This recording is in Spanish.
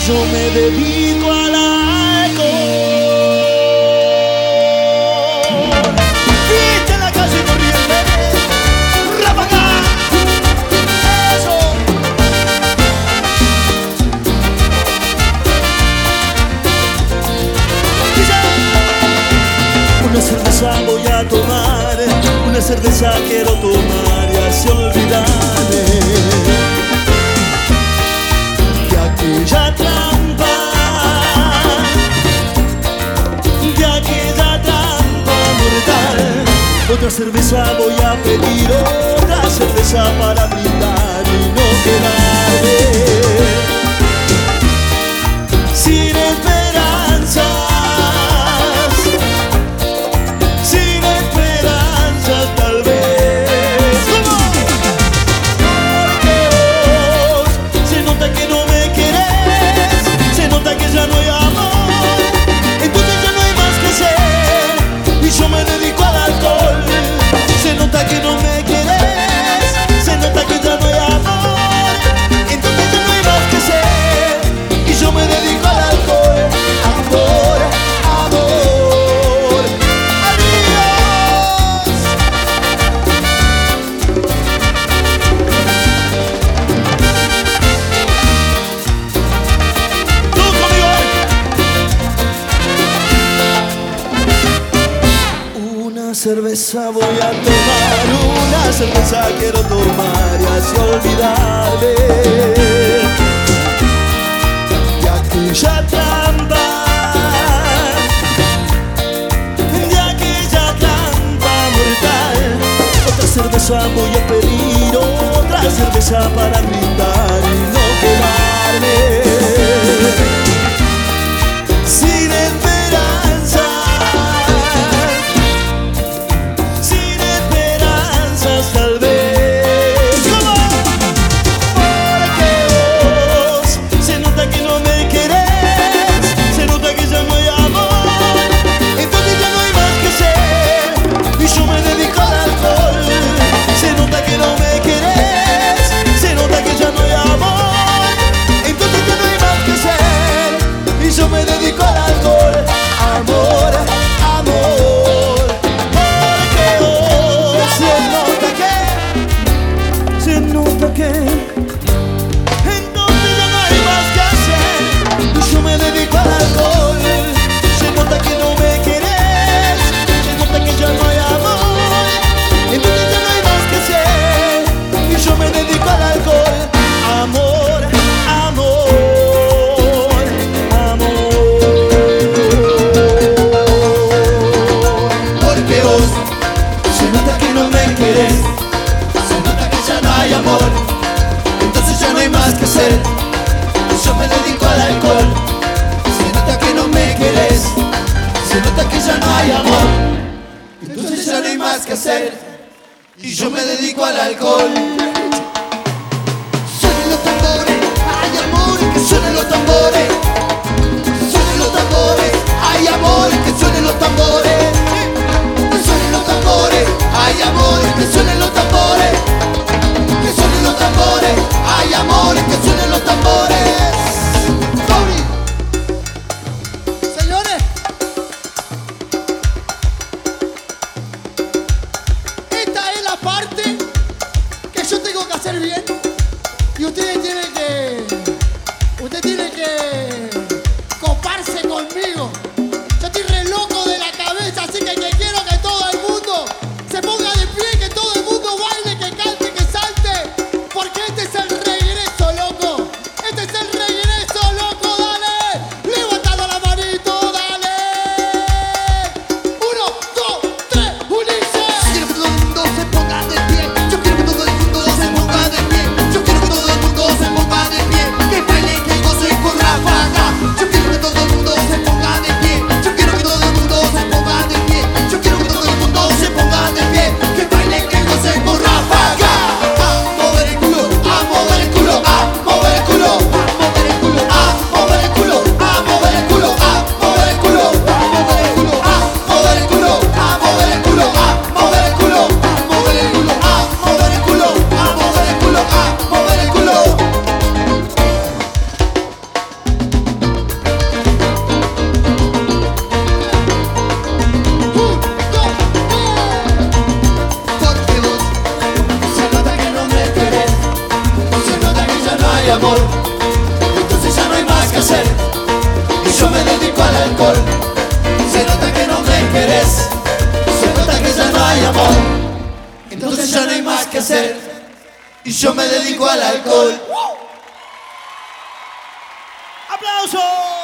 yo me dedico al alcohol. Fiesta en la calle Corrientes, ráfaga, eso. Una cerveza voy a tomar, una cerveza quiero tomar y así olvidarme de aquella trampa, mortal. Otra cerveza voy a pedir, otra cerveza para brindar y no quedarme sin esperanza. Cerveza voy a tomar, una cerveza quiero tomar y así olvidarme de aquella trampa, mortal. Otra cerveza voy a pedir, otra cerveza para brindar y no quedarme sin esperanza. Tal vez, porque vos se nota que no me querés, se nota que ya no hay amor, entonces ya no hay más que hacer y yo me dedico al alcohol. Se nota que no me querés, se nota que ya no hay amor, entonces ya no hay más que hacer y yo me dedico al alcohol. Amor, amor, porque vos se nota que entonces ya no hay más que hacer y yo me dedico al alcohol. Se nota que no me querés, se nota que ya no hay amor, entonces ya no hay más que hacer y yo me dedico al alcohol. Amor, amor, amor, porque vos se nota que no me querés, amor, entonces ya no hay más que hacer y yo me dedico al alcohol. Se nota que no me querés, se nota que ya no hay amor, entonces ya no hay más que hacer y yo me dedico al alcohol. Suenen los tambores, hay amor, que suenen los tambores. Suenen los tambores, hay amor, que suenen los tambores. Suenen los tambores, hay amor, que suenen los tambores. Que suenen los tambores, hay amores, que suenen los tambores. Tony. Señores, esta es la parte que yo tengo que hacer bien y usted tiene que coparse conmigo. Yo estoy re loco de la cabeza, así que quiero que todo el mundo se ponga de pie, que todo el mundo baile, que cante, que salte, porque este es el regreso, loco. Este es el regreso, loco, dale. Levantando la manito, dale. 1, 2, 3, unirse. Quiero que todo el mundo se ponga de pie. Yo quiero que todo el mundo se ponga de pie. Yo quiero que todo el mundo se ponga de pie. Que baile, que goce con ráfaga. Yo quiero que todo el mundo se ponga de pie. amor. Entonces ya no hay más que hacer y yo me dedico al alcohol. Se nota que no me querés, se nota que ya no hay amor. Entonces ya no hay más que hacer y yo me dedico al alcohol. ¡Aplausos!